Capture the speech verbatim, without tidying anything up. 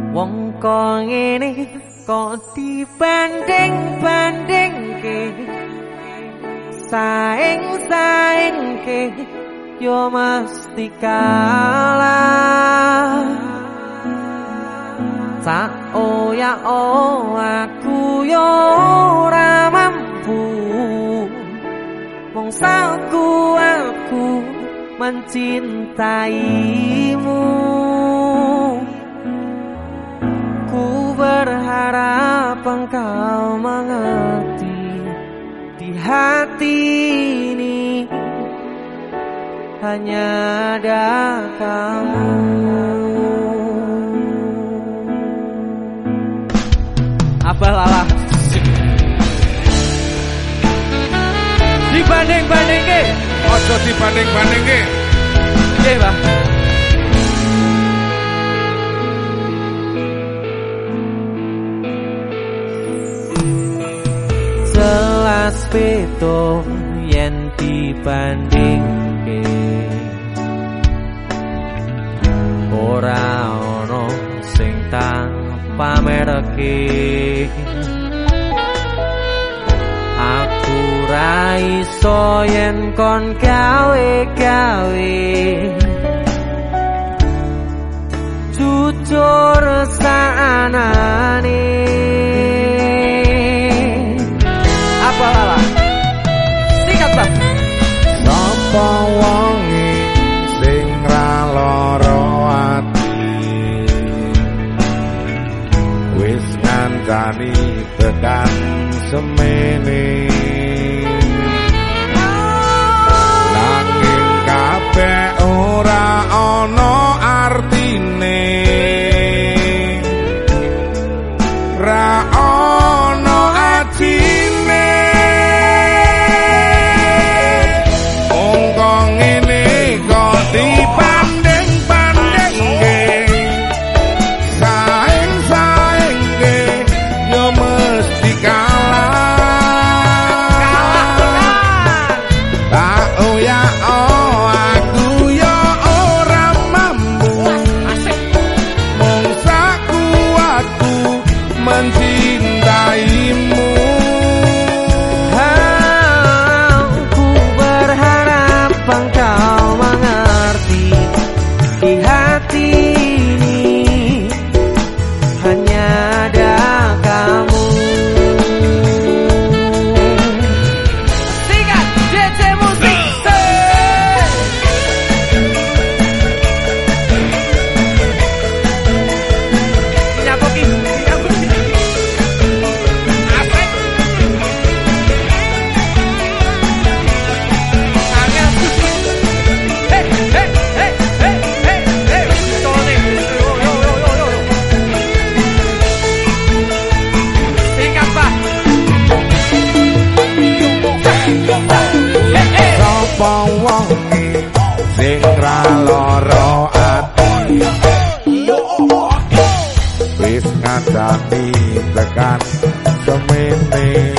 Wong kok ngene kok dibanding-bandingke saing-saingke yo mesti kalah. Tak oh ya oh aku yo ora mampu mong saku aku mencintaimu. Ku berharap engkau mengerti di hati ini hanya ada kamu. Abah lalah dibanding-bandingke, ojo dibanding-bandingke. Nggih, Pak. Jelas beda yen dibandingke, ora ono sing tak pamerke. Aku ra iso yen kon gawe-gawe jujur saanane. Apa lala? Sikat Pak. Sapa wonge sing ra lara ati wis ngancani tekan semene nanging kabeh ora ana artine ra ana ajine wong kok ngene kok dibanding-bandingke saing-saingke yo mesti mencintaimu. Aku berharap engkau mengerti di hati ini hanya ada kamu. Sikat D J Musik. Nyapoki. Sapa wonge sing ra lara ati wis ngandani tekan semene